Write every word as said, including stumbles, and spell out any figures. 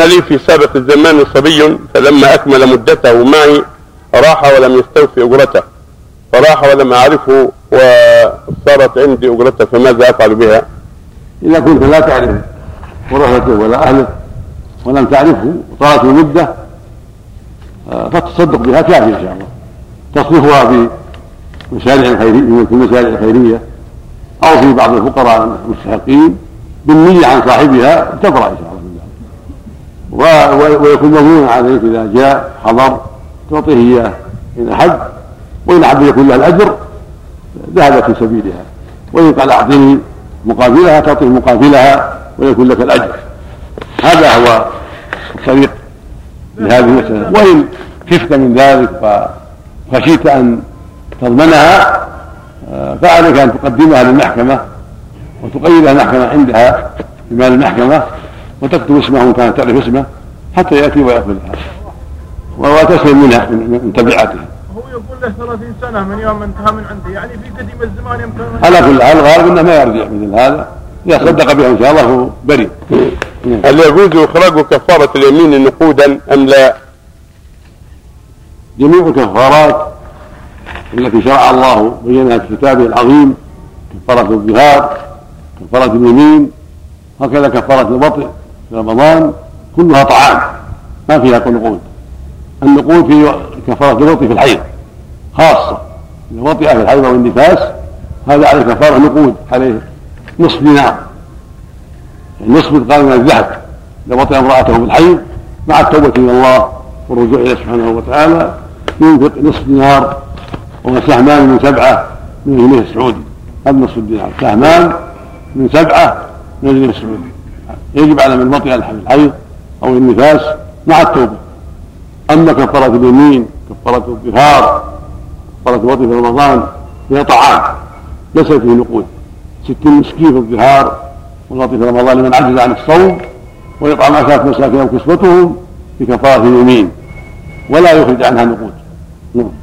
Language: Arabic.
كان لي في سابق الزمان صبي فلما أكمل مدته معي راح ولم يستوفي أجرته، فراح ولم أعرفه وصارت عندي أجرته، فماذا أفعل بها؟ إذا كنت لا تعرف ورثته ولا أهله ولم تعرفه وطالت المدة فتصدق بها كافية إن شاء الله، تصرفها في مشاريع خيرية في المشاريع الخيرية أو في بعض الفقراء المستحقين بالنية عن صاحبها تبرأ إن شاء الله، ويكون مضمونا عليك إذا جاء حضر تعطيه إياه إن أحب، وإن أحب يكون له الأجر ذهب في سبيلها، وإن قال أعطني مقابلها تعطيه مقابلها ويكون لك الأجر. هذا هو الطريق لهذه المسألة. وإن خفت من ذلك وخشيت أن تضمنها فعليك أن تقدمها للمحكمة وتقيدها المحكمة عندها بمال المحكمة وتكتب اسمه إن كانت تعرف اسمه حتى يأتي ويأخذها وتسلم منها من تبعته. هو يقول له ثلاثين سنة من يوم انتهى من عنده، يعني في قديم الزمان يمكن. على كل حال الغالب انه ما يرجع مثل هذا، اذا صدق بها ان شاء الله هو بريء. هل يجوز اخراج كفارة اليمين نقودا ام لا؟ جميع الكفارات التي شرع الله بينها في كتابه العظيم، كفارة الظهار، كفارة اليمين، هكذا كفارة الوطئ في رمضان، كلها طعام ما فيها نقود. النقود في كفارة الوطئ في الحيض خاصة، إذا وطئ في الحيض والنفاس هذا عليه كفارة نقود، عليه نصف دينار، نصف مثقال من الذهب إذا وطئ امرأته في الحيض مع التوبة إلى الله والرجوع إليه سبحانه وتعالى ينفق نصف دينار وسهمان من سبعة من الجنيه السعودي، هذا نصف الدينار، سهمان من سبعة من الجنيه السعودي. يجب على من وطئ الحيض أو النفاس مع التوبة. أما كفارة اليمين، كفارة الظهار، كفارة الوطئ في رمضان فيها طعام ليس فيه نقود، ستين مسكين في الظهار والوطئ في رمضان لمن عجز عن الصوم، ويطعم عشرة مساكين أو كسوتهم في كفارة اليمين ولا يخرج عنها نقود.